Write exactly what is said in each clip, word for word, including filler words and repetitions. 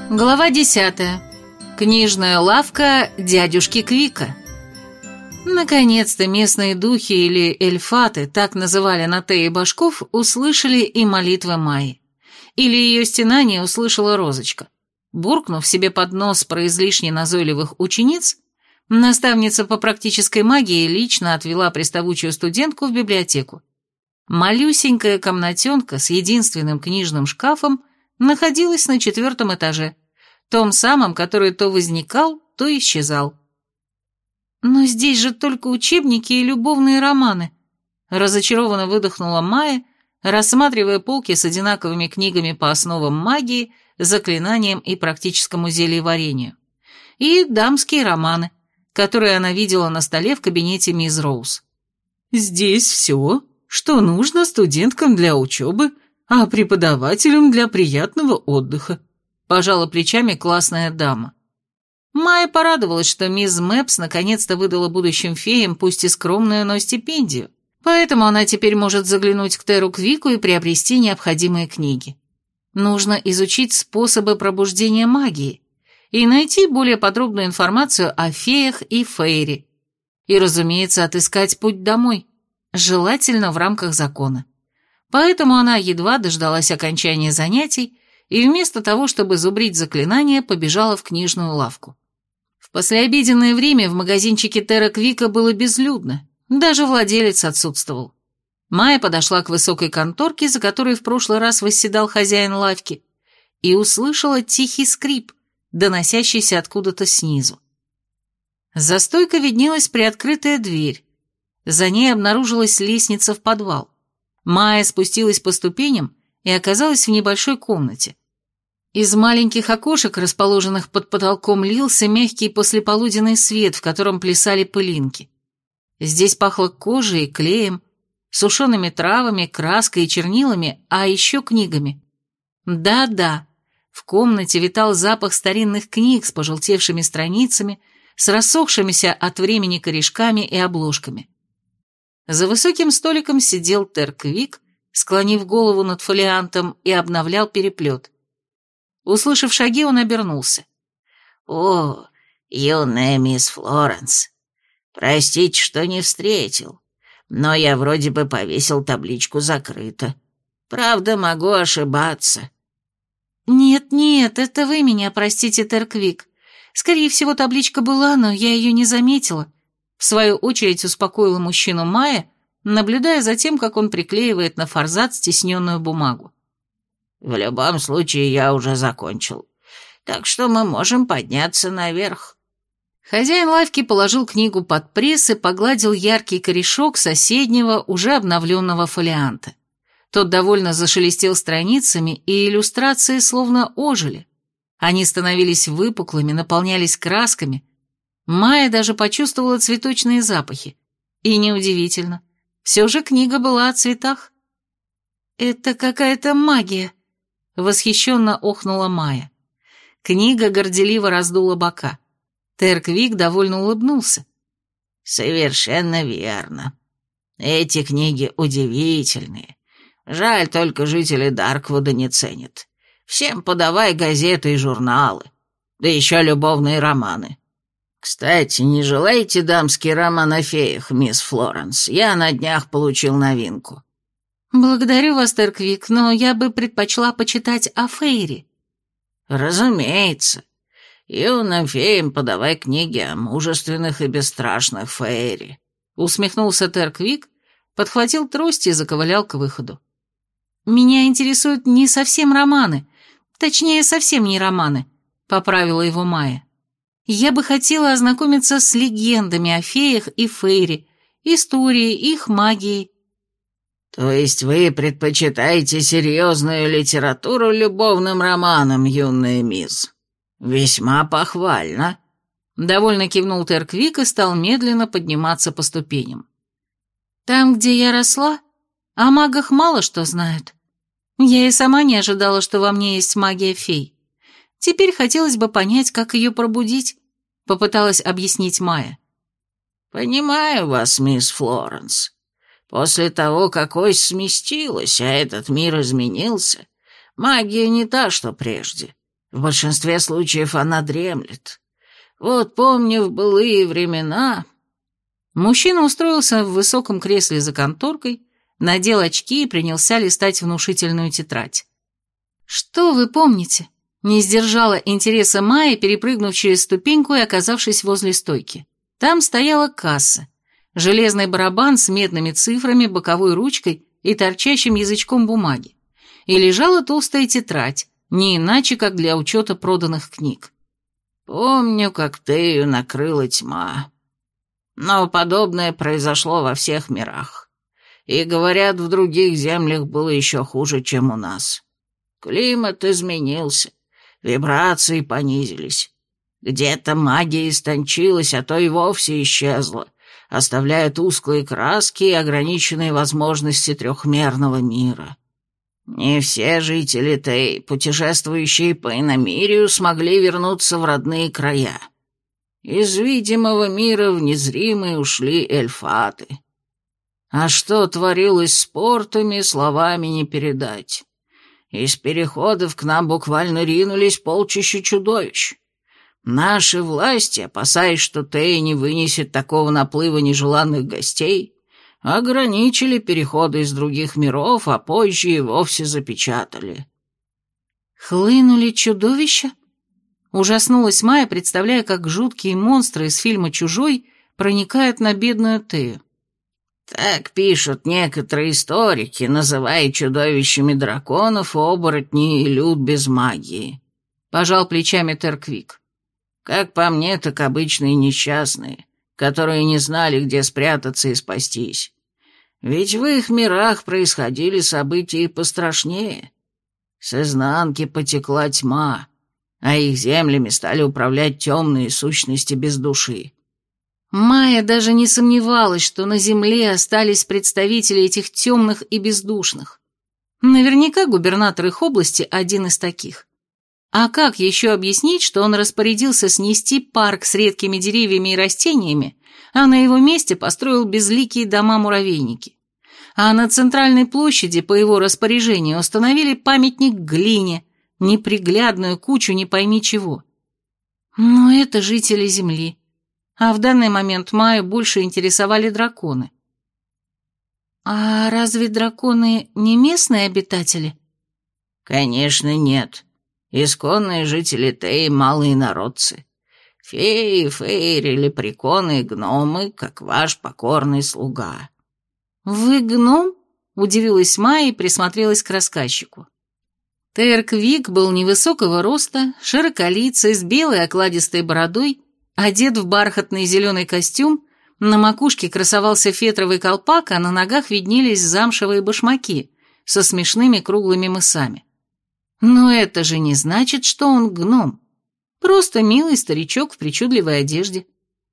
Глава десятая. Книжная лавка дядюшки Квика. Наконец-то местные духи или эльфаты, так называли Натеи Башков, услышали и молитвы Майи. Или ее стенание услышала Розочка. Буркнув себе под нос про излишне назойливых учениц, наставница по практической магии лично отвела приставучую студентку в библиотеку. Малюсенькая комнатенка с единственным книжным шкафом находилась на четвертом этаже, том самом, который то возникал, то исчезал. «Но здесь же только учебники и любовные романы», — разочарованно выдохнула Майя, рассматривая полки с одинаковыми книгами по основам магии, заклинаниям и практическому зельеварению, и дамские романы, которые она видела на столе в кабинете мисс Роуз. «Здесь все, что нужно студенткам для учебы, а преподавателям для приятного отдыха», — пожала плечами классная дама. Майя порадовалась, что мисс Мэпс наконец-то выдала будущим феям пусть и скромную, но стипендию, поэтому она теперь может заглянуть к Теру Квику и приобрести необходимые книги. Нужно изучить способы пробуждения магии и найти более подробную информацию о феях и фейри. И, разумеется, отыскать путь домой, желательно в рамках закона. Поэтому она едва дождалась окончания занятий и вместо того, чтобы зубрить заклинания, побежала в книжную лавку. В послеобеденное время в магазинчике Тера Квика было безлюдно, даже владелец отсутствовал. Майя подошла к высокой конторке, за которой в прошлый раз восседал хозяин лавки, и услышала тихий скрип, доносящийся откуда-то снизу. За стойкой виднелась приоткрытая дверь. За ней обнаружилась лестница в подвал. Майя спустилась по ступеням и оказалась в небольшой комнате. Из маленьких окошек, расположенных под потолком, лился мягкий послеполуденный свет, в котором плясали пылинки. Здесь пахло кожей и клеем, сушеными травами, краской и чернилами, а еще книгами. Да-да, в комнате витал запах старинных книг с пожелтевшими страницами, с рассохшимися от времени корешками и обложками. За высоким столиком сидел Тер Квик, склонив голову над фолиантом, и обновлял переплет. Услышав шаги, он обернулся. «О, юная мисс Флоренс, простите, что не встретил, но я вроде бы повесил табличку «Закрыто». Правда, могу ошибаться». «Нет-нет, это вы меня простите, Тер Квик. Скорее всего, табличка была, но я ее не заметила», — в свою очередь успокоила мужчину Майя, наблюдая за тем, как он приклеивает на форзац стесненную бумагу. «В любом случае, я уже закончил, так что мы можем подняться наверх». Хозяин лавки положил книгу под пресс и погладил яркий корешок соседнего, уже обновленного фолианта. Тот довольно зашелестел страницами, и иллюстрации словно ожили. Они становились выпуклыми, наполнялись красками. Майя даже почувствовала цветочные запахи. И неудивительно. Все же книга была о цветах. «Это какая-то магия», — восхищенно охнула Майя. Книга горделиво раздула бока. Тер Квик довольно улыбнулся. «Совершенно верно. Эти книги удивительные. Жаль, только жители Дарквуда не ценят. Всем подавай газеты и журналы. Да еще любовные романы. Кстати, не желаете дамский роман о феях, мисс Флоренс? Я на днях получил новинку». «Благодарю вас, Тер Квик, но я бы предпочла почитать о фейри». «Разумеется. Юным феям подавай книги о мужественных и бесстрашных фейри», — усмехнулся Тер Квик, подхватил трость и заковылял к выходу. «Меня интересуют не совсем романы, точнее, совсем не романы», — поправила его Майя. «Я бы хотела ознакомиться с легендами о феях и фейри, историей, их магией». «То есть вы предпочитаете серьезную литературу любовным романам, юная мисс? Весьма похвально», — довольно кивнул Тер Квик и стал медленно подниматься по ступеням. «Там, где я росла, о магах мало что знают. Я и сама не ожидала, что во мне есть магия фей. Теперь хотелось бы понять, как ее пробудить», — попыталась объяснить Майя. «Понимаю вас, мисс Флоренс. После того, как ось сместилась, а этот мир изменился, магия не та, что прежде. В большинстве случаев она дремлет. Вот помню, в былые времена...» Мужчина устроился в высоком кресле за конторкой, надел очки и принялся листать внушительную тетрадь. «Что вы помните?» Не сдержала интереса Майя, перепрыгнув через ступеньку и оказавшись возле стойки. Там стояла касса, железный барабан с медными цифрами, боковой ручкой и торчащим язычком бумаги. И лежала толстая тетрадь, не иначе, как для учета проданных книг. «Помню, как Тею накрыла тьма. Но подобное произошло во всех мирах. И, говорят, в других землях было еще хуже, чем у нас. Климат изменился, вибрации понизились. Где-то магия истончилась, а то и вовсе исчезла, оставляя тусклые краски и ограниченные возможности трехмерного мира. Не все жители Тей, путешествующие по иномирию, смогли вернуться в родные края. Из видимого мира в незримый ушли эльфаты. А что творилось с портами, словами не передать. Из переходов к нам буквально ринулись полчища чудовищ. Наши власти, опасаясь, что Тей не вынесет такого наплыва нежеланных гостей, ограничили переходы из других миров, а позже и вовсе запечатали. «Хлынули чудовища?» Ужаснулась Майя, представляя, как жуткие монстры из фильма «Чужой» проникают на бедную Тею. Так пишут некоторые историки, называя чудовищами драконов, оборотней и люд без магии. Пожал плечами Терквик. Как по мне, так обычные несчастные, которые не знали, где спрятаться и спастись. Ведь в их мирах происходили события и пострашнее. С изнанки потекла тьма, а их землями стали управлять темные сущности без души. Майя даже не сомневалась, что на земле остались представители этих темных и бездушных. Наверняка губернатор их области один из таких. А как еще объяснить, что он распорядился снести парк с редкими деревьями и растениями, а на его месте построил безликие дома-муравейники? А на центральной площади по его распоряжению установили памятник глине, неприглядную кучу не пойми чего. Но это жители Земли. А в данный момент Майю больше интересовали драконы. «А разве драконы не местные обитатели?» «Конечно, нет. Исконные жители Теи — малые народцы. Феи, фейри, лепреконы и гномы, как ваш покорный слуга». «Вы гном?» — удивилась Майя и присмотрелась к рассказчику. Терквик был невысокого роста, широколицый, с белой окладистой бородой, одет в бархатный зеленый костюм, на макушке красовался фетровый колпак, а на ногах виднелись замшевые башмаки со смешными круглыми мысами. Но это же не значит, что он гном. Просто милый старичок в причудливой одежде.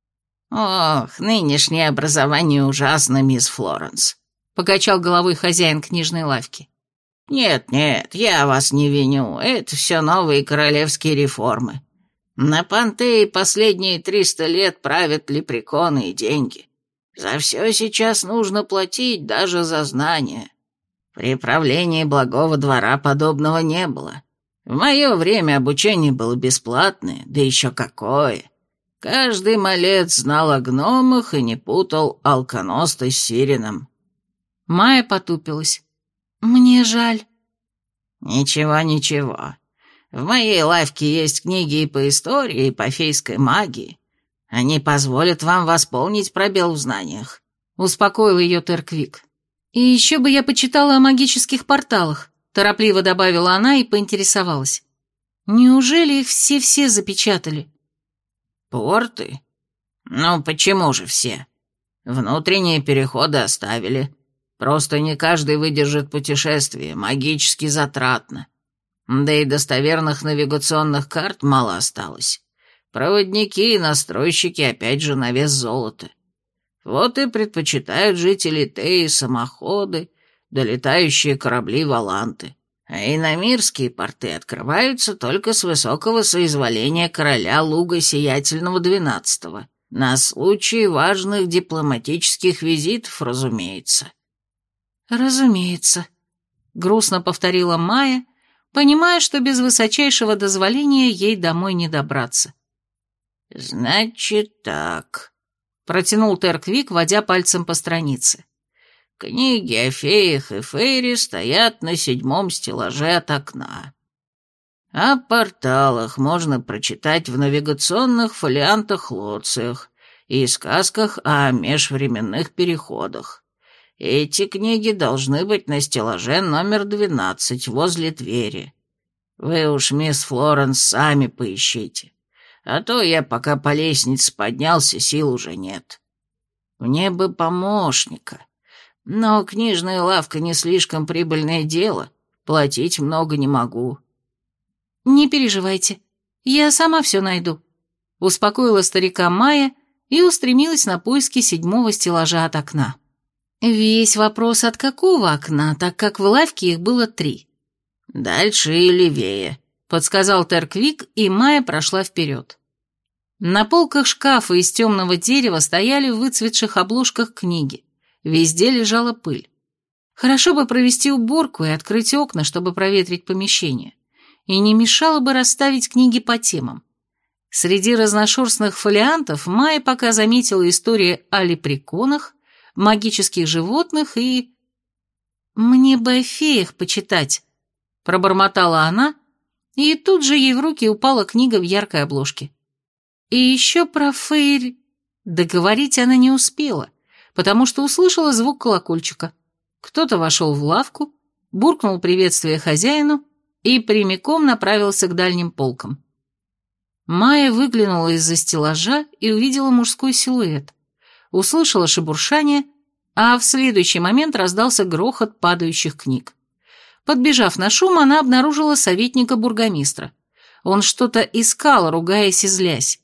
«Ох, нынешнее образование ужасно, мисс Флоренс», — покачал головой хозяин книжной лавки. «Нет-нет, я вас не виню, это все новые королевские реформы. На Пантее последние триста лет правят лепреконы и деньги. За все сейчас нужно платить, даже за знания. При правлении благого двора подобного не было. В мое время обучение было бесплатное, да еще какое. Каждый малец знал о гномах и не путал алконоста с сиреном». Майя потупилась. «Мне жаль». «Ничего, ничего. В моей лавке есть книги и по истории, и по фейской магии. Они позволят вам восполнить пробел в знаниях», — успокоил ее Терквик. «И еще бы я почитала о магических порталах», — торопливо добавила она и поинтересовалась. «Неужели их все-все запечатали?» «Порты? Ну, почему же все? Внутренние переходы оставили. Просто не каждый выдержит путешествие, магически затратно. Да и достоверных навигационных карт мало осталось. Проводники и настройщики опять же на вес золота. Вот и предпочитают жители Теи самоходы, долетающие корабли Валанты. А иномирские порты открываются только с высокого соизволения короля Луга Сиятельного двенадцатого, на случай важных дипломатических визитов, разумеется. «Разумеется», — грустно повторила Майя, понимая, что без высочайшего дозволения ей домой не добраться. «Значит так», — протянул Терквик, водя пальцем по странице. «Книги о феях и фейри стоят на седьмом стеллаже от окна. О порталах можно прочитать в навигационных фолиантах-лоциях и сказках о межвременных переходах. Эти книги должны быть на стеллаже номер двенадцать возле двери. Вы уж, мисс Флоренс, сами поищите. А то я пока по лестнице поднялся, сил уже нет. Мне бы помощника. Но книжная лавка не слишком прибыльное дело, платить много не могу». «Не переживайте, я сама все найду», — успокоила старика Майя и устремилась на поиски седьмого стеллажа от окна. Весь вопрос, от какого окна, так как в лавке их было три. «Дальше и левее», — подсказал Терквик, и Майя прошла вперед. На полках шкафа из темного дерева стояли в выцветших обложках книги. Везде лежала пыль. Хорошо бы провести уборку и открыть окна, чтобы проветрить помещение. И не мешало бы расставить книги по темам. Среди разношерстных фолиантов Майя пока заметила истории о лепреконах, магических животных и... «Мне бы о феях почитать», — пробормотала она, и тут же ей в руки упала книга в яркой обложке. И еще про фейр... Договорить она не успела, потому что услышала звук колокольчика. Кто-то вошел в лавку, буркнул приветствие хозяину и прямиком направился к дальним полкам. Майя выглянула из-за стеллажа и увидела мужской силуэт. Услышала шебуршание, а в следующий момент раздался грохот падающих книг. Подбежав на шум, она обнаружила советника бургомистра. Он что-то искал, ругаясь и злясь.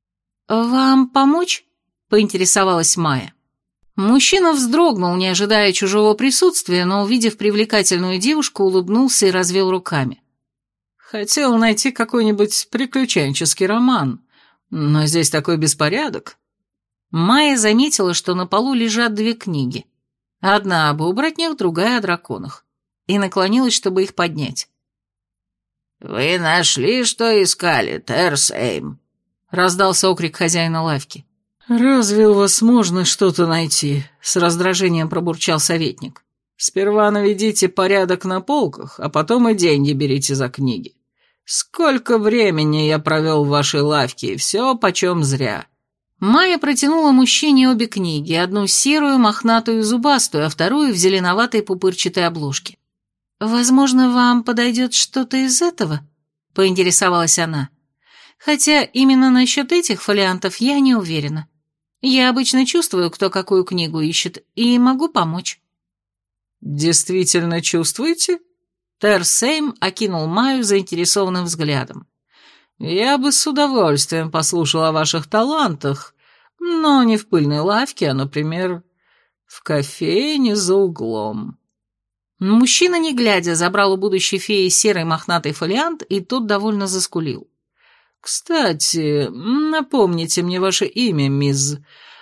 «Вам помочь?» — поинтересовалась Майя. Мужчина вздрогнул, не ожидая чужого присутствия, но, увидев привлекательную девушку, улыбнулся и развел руками. «Хотел найти какой-нибудь приключенческий роман, но здесь такой беспорядок». Майя заметила, что на полу лежат две книги. Одна об оборотнях, другая о драконах. И наклонилась, чтобы их поднять. «Вы нашли, что искали, Терсейм?» — раздался окрик хозяина лавки. «Разве у вас можно что-то найти?» — с раздражением пробурчал советник. «Сперва наведите порядок на полках, а потом и деньги берите за книги. Сколько времени я провел в вашей лавке, и все почем зря». Майя протянула мужчине обе книги, одну серую, мохнатую, зубастую, а вторую в зеленоватой пупырчатой обложке. «Возможно, вам подойдет что-то из этого?» — поинтересовалась она. «Хотя именно насчет этих фолиантов я не уверена. Я обычно чувствую, кто какую книгу ищет, и могу помочь». «Действительно чувствуете?» Терсейм окинул Майю заинтересованным взглядом. «Я бы с удовольствием послушал о ваших талантах, но не в пыльной лавке, а, например, в кофейне за углом». Мужчина, не глядя, забрал у будущей феи серый мохнатый фолиант, и тот довольно заскулил. «Кстати, напомните мне ваше имя, мисс.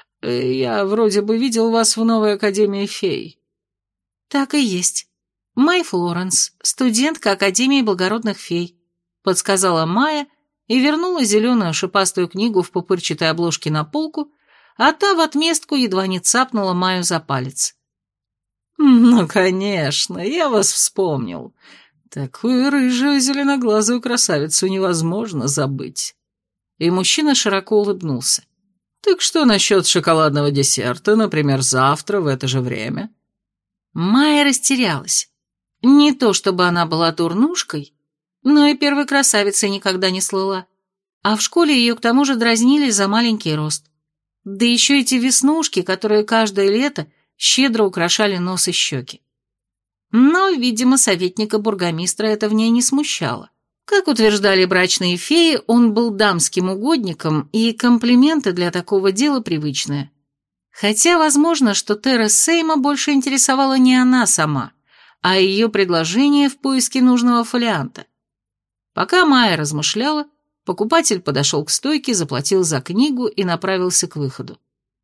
Я вроде бы видел вас в новой академии фей». «Так и есть. Май Флоренс, студентка Академии благородных фей», — подсказала Майя и вернула зеленую шипастую книгу в пупырчатой обложке на полку, а та в отместку едва не цапнула Майю за палец. «Ну, конечно, я вас вспомнил. Такую рыжую зеленоглазую красавицу невозможно забыть». И мужчина широко улыбнулся. «Так что насчет шоколадного десерта, например, завтра в это же время?» Майя растерялась. Не то чтобы она была дурнушкой, но и первой красавицей никогда не слыла. А в школе ее к тому же дразнили за маленький рост. Да еще эти веснушки, которые каждое лето щедро украшали нос и щеки. Но, видимо, советника бургомистра это в ней не смущало. Как утверждали брачные феи, он был дамским угодником, и комплименты для такого дела привычные. Хотя, возможно, что Терсейма больше интересовала не она сама, а ее предложение в поиске нужного фолианта. Пока Майя размышляла, покупатель подошел к стойке, заплатил за книгу и направился к выходу.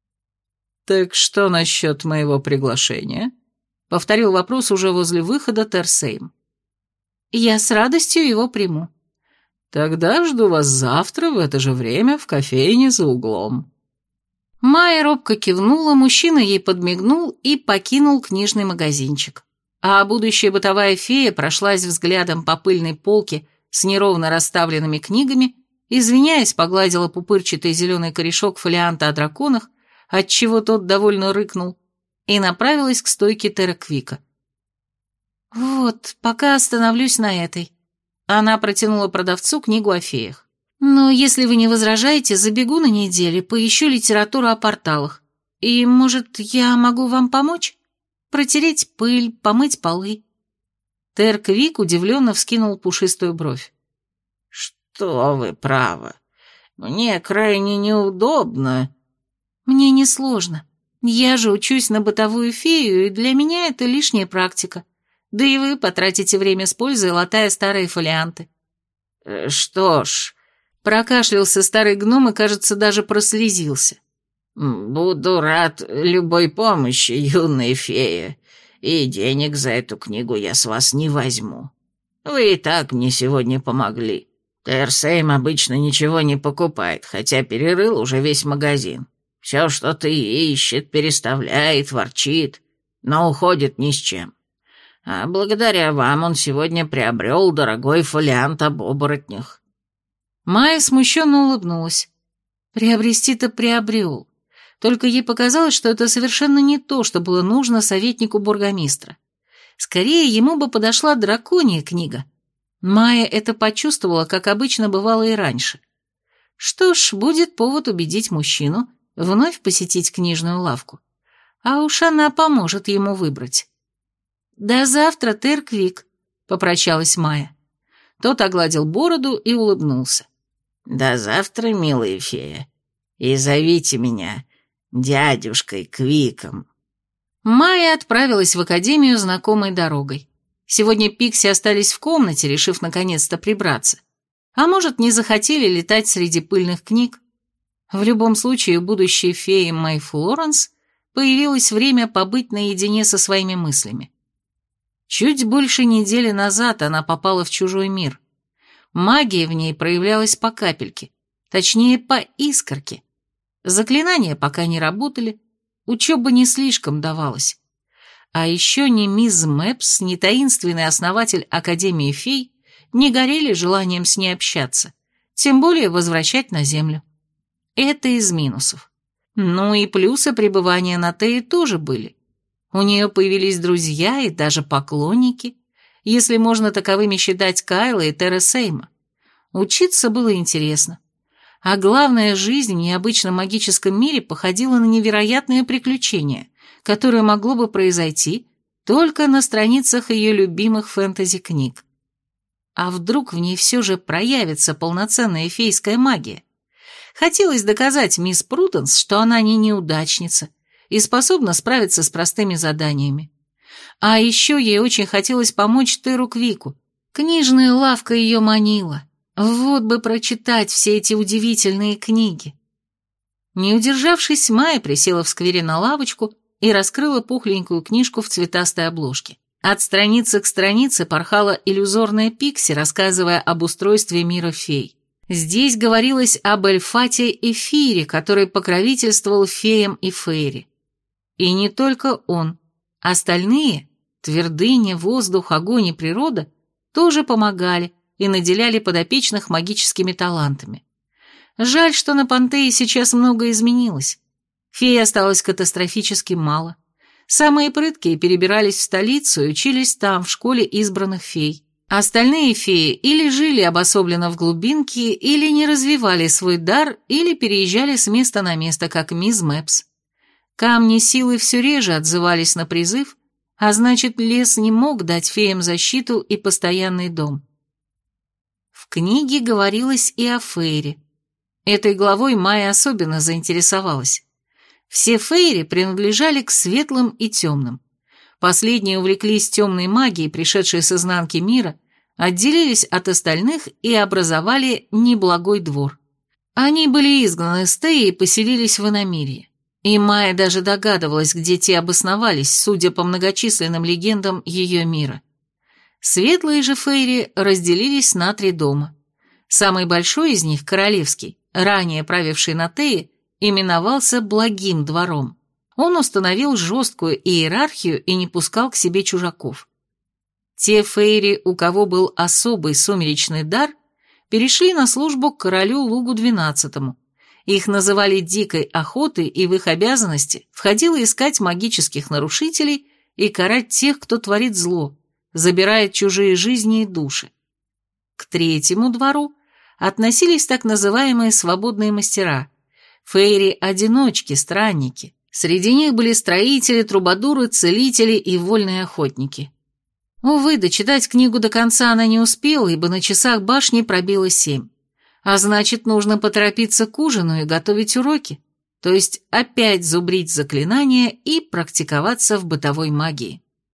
«Так что насчет моего приглашения?» — повторил вопрос уже возле выхода Терсейм. Я с радостью его приму. Тогда жду вас завтра в это же время в кофейне за углом. Майя робко кивнула, мужчина ей подмигнул и покинул книжный магазинчик. А будущая бытовая фея прошлась взглядом по пыльной полке с неровно расставленными книгами, извиняясь, погладила пупырчатый зеленый корешок фолианта о драконах, отчего тот довольно рыкнул, и направилась к стойке Терра-Квика. «Вот, пока остановлюсь на этой». Она протянула продавцу книгу о феях. «Но если вы не возражаете, забегу на неделю, поищу литературу о порталах. И, может, я могу вам помочь? Протереть пыль, помыть полы». Терра-Квик удивленно вскинул пушистую бровь. «Что вы, право. Мне крайне неудобно». «Мне несложно. Я же учусь на бытовую фею, и для меня это лишняя практика. Да и вы потратите время с пользой, латая старые фолианты». «Что ж...» Прокашлялся старый гном и, кажется, даже прослезился. «Буду рад любой помощи, юная фея, и денег за эту книгу я с вас не возьму. Вы и так мне сегодня помогли. Терсейм обычно ничего не покупает, хотя перерыл уже весь магазин. Все что-то ищет, переставляет, ворчит, но уходит ни с чем. А благодаря вам он сегодня приобрел дорогой фолиант об оборотнях». Майя смущенно улыбнулась. Приобрести-то приобрел. Только ей показалось, что это совершенно не то, что было нужно советнику бургомистра. Скорее, ему бы подошла драконья книга. Майя это почувствовала, как обычно бывало и раньше. Что ж, будет повод убедить мужчину вновь посетить книжную лавку. А уж она поможет ему выбрать. «До завтра, Терра-Квик», — попрощалась Майя. Тот огладил бороду и улыбнулся. «До завтра, милая фея, и зовите меня дядюшкой Квиком». Майя отправилась в академию знакомой дорогой. Сегодня Пикси остались в комнате, решив наконец-то прибраться. А может, не захотели летать среди пыльных книг. В любом случае, у будущей феи Мэй Флоренс появилось время побыть наедине со своими мыслями. Чуть больше недели назад она попала в чужой мир. Магия в ней проявлялась по капельке, точнее, по искорке. Заклинания пока не работали, учеба не слишком давалась. А еще ни мисс Мэпс, ни таинственный основатель Академии фей не горели желанием с ней общаться, тем более возвращать на землю. Это из минусов. Ну и плюсы пребывания на Тее тоже были. У нее появились друзья и даже поклонники, если можно таковыми считать Кайла и Террасейма. Учиться было интересно. А главное, жизнь в необычном магическом мире походила на невероятное приключение, которое могло бы произойти только на страницах ее любимых фэнтези-книг. А вдруг в ней все же проявится полноценная фейская магия? Хотелось доказать мисс Пруденс, что она не неудачница и способна справиться с простыми заданиями. А еще ей очень хотелось помочь Теру Квику. Книжная лавка ее манила. Вот бы прочитать все эти удивительные книги. Не удержавшись, Майя присела в сквере на лавочку и раскрыла пухленькую книжку в цветастой обложке. От страницы к странице порхала иллюзорная Пикси, рассказывая об устройстве мира фей. Здесь говорилось об Эльфате Эфире, который покровительствовал феям и фейри. И не только он. Остальные, твердыня, воздух, огонь и природа, тоже помогали и наделяли подопечных магическими талантами. Жаль, что на Пантее сейчас многое изменилось. Фей осталось катастрофически мало. Самые прыткие перебирались в столицу и учились там, в школе избранных фей. Остальные феи или жили обособленно в глубинке, или не развивали свой дар, или переезжали с места на место, как мисс Мэпс. Камни силы все реже отзывались на призыв, а значит, лес не мог дать феям защиту и постоянный дом. В книге говорилось и о фейре. Этой главой Майя особенно заинтересовалась. Все фейри принадлежали к светлым и темным. Последние увлеклись темной магией, пришедшей с изнанки мира, отделились от остальных и образовали неблагой двор. Они были изгнаны с Теи и поселились в иномирье. И Майя даже догадывалась, где те обосновались, судя по многочисленным легендам ее мира. Светлые же фейри разделились на три дома. Самый большой из них, королевский, ранее правивший на Тее, именовался Благим двором. Он установил жесткую иерархию и не пускал к себе чужаков. Те фейри, у кого был особый сумеречный дар, перешли на службу к королю Лугу двенадцатому. Их называли дикой охотой, и в их обязанности входило искать магических нарушителей и карать тех, кто творит зло, забирает чужие жизни и души. К третьему двору относились так называемые свободные мастера, фейри-одиночки, странники. Среди них были строители, трубадуры, целители и вольные охотники. Увы, дочитать книгу до конца она не успела, ибо на часах башни пробило семь. А значит, нужно поторопиться к ужину и готовить уроки, то есть опять зубрить заклинания и практиковаться в бытовой магии.